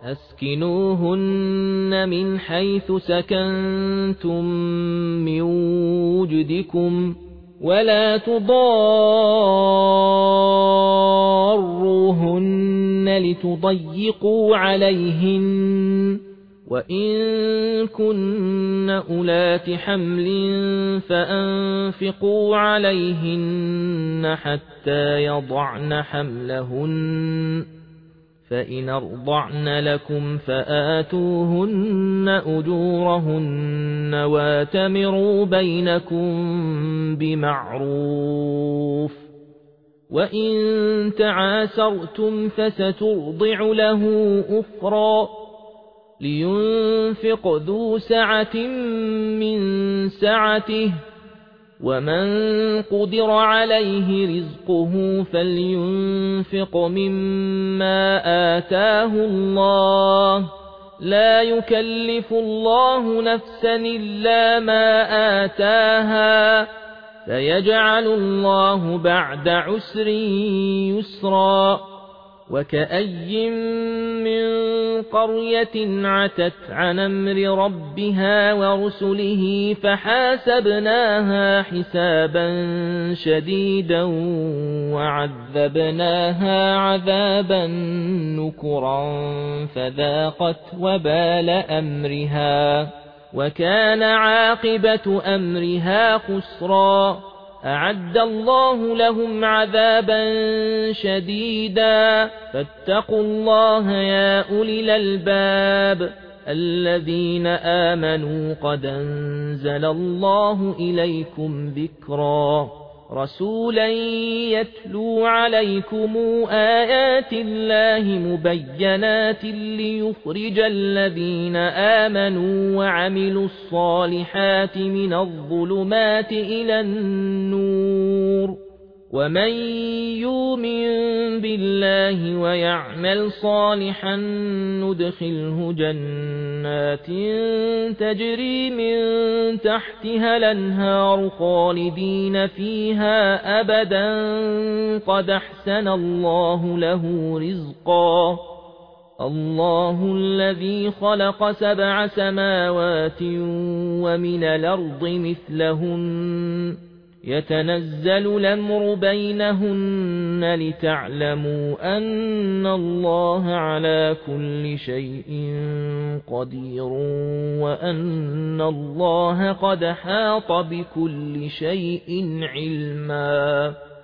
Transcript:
أسكنوهن من حيث سكنتم من وجدكم ولا تضاروهن لتضيقوا عليهن وإن كن أولات حمل فأنفقوا عليهن حتى يضعن حملهن فإن أرضعن لكم فآتوهن أجورهن واتمروا بينكم بمعروف وإن تعاسرتم فسترضع له أخرى لينفق ذو سعة من سعته ومن قدر عليه رزقه فلينفق مما آتاه الله لا يكلف الله نفسا إلا ما آتاها سيجعل الله بعد عسر يسرا وكأي من قرية عتت عن أمر ربها ورسله فحاسبناها حسابا شديدا وعذبناها عذابا نكرا فذاقت وبال أمرها وكان عاقبة أمرها خسرا أعد الله لهم عذابا شديدا فاتقوا الله يا أولي الألباب الذين آمنوا قد أنزل الله إليكم ذكرا رسولا يتلو عليكم آيات الله مبينات ليخرج الذين آمنوا وعملوا الصالحات من الظلمات إلى النور ومن يؤمن بالله ويعمل صالحا ندخله جنات تجري من تحتها الأنهار خالدين فيها أبدا قد أحسن الله له رزقا الله الذي خلق 7 سماوات ومن الأرض مثلهن يتنزل الأمر بينهن لتعلموا أن الله على كل شيء قدير وأن الله قد حاط بكل شيء علما